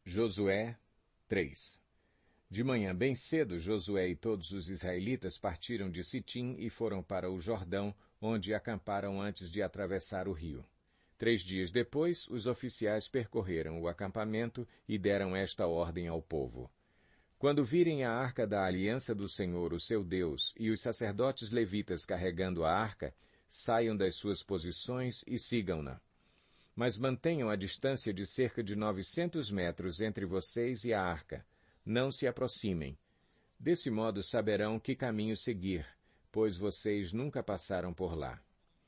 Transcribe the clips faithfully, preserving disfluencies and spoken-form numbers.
Josué três. De manhã bem cedo, Josué e todos os israelitas partiram de Sitim e foram para o Jordão, onde acamparam antes de atravessar o rio. Três dias depois, os oficiais percorreram o acampamento e deram esta ordem ao povo. Quando virem a arca da aliança do Senhor, o seu Deus, e os sacerdotes levitas carregando a arca, saiam das suas posições e sigam-na. Mas mantenham a distância de cerca de novecentos metros entre vocês e a arca. Não se aproximem. Desse modo saberão que caminho seguir, pois vocês nunca passaram por lá.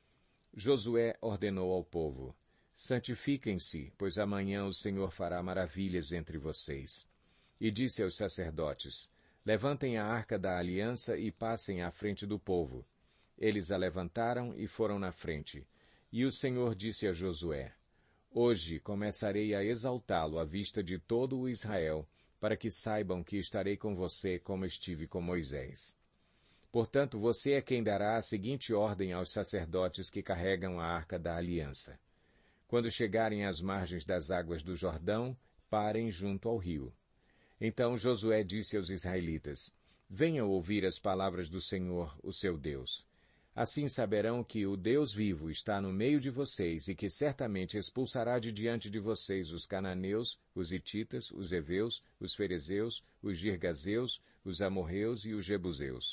Josué ordenou ao povo: santifiquem-se, pois amanhã o Senhor fará maravilhas entre vocês. E disse aos sacerdotes: levantem a arca da aliança e passem à frente do povo. Eles a levantaram e foram na frente. E o Senhor disse a Josué: hoje começarei a exaltá-lo à vista de todo o Israel, para que saibam que estarei com você como estive com Moisés. Portanto, você é quem dará a seguinte ordem aos sacerdotes que carregam a arca da aliança. Quando chegarem às margens das águas do Jordão, parem junto ao rio. Então Josué disse aos israelitas: venham ouvir as palavras do Senhor, o seu Deus. Assim saberão que o Deus vivo está no meio de vocês e que certamente expulsará de diante de vocês os cananeus, os hititas, os heveus, os ferezeus, os girgazeus, os amorreus e os jebuseus.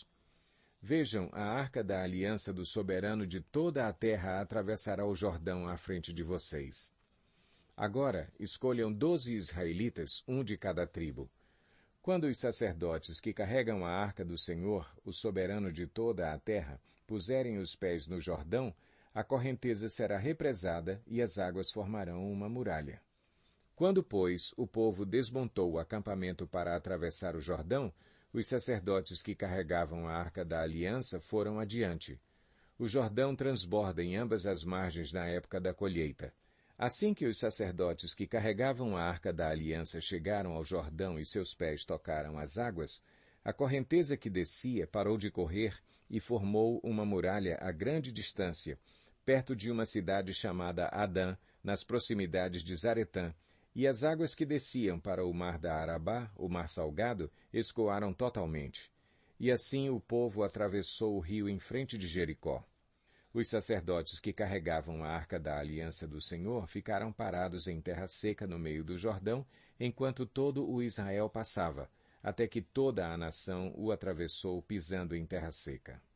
Vejam, a arca da aliança do soberano de toda a terra atravessará o Jordão à frente de vocês. Agora, escolham doze israelitas, um de cada tribo. Quando os sacerdotes que carregam a arca do Senhor, o soberano de toda a terra, puserem os pés no Jordão, a correnteza será represada e as águas formarão uma muralha. Quando, pois, o povo desmontou o acampamento para atravessar o Jordão, os sacerdotes que carregavam a arca da aliança foram adiante. O Jordão transborda em ambas as margens na época da colheita. Assim que os sacerdotes que carregavam a arca da aliança chegaram ao Jordão e seus pés tocaram as águas, a correnteza que descia parou de correr e formou uma muralha a grande distância, perto de uma cidade chamada Adã, nas proximidades de Zaretã, e as águas que desciam para o mar da Arabá, o mar salgado, escoaram totalmente. E assim o povo atravessou o rio em frente de Jericó. Os sacerdotes que carregavam a arca da aliança do Senhor ficaram parados em terra seca no meio do Jordão, enquanto todo o Israel passava, até que toda a nação o atravessou pisando em terra seca.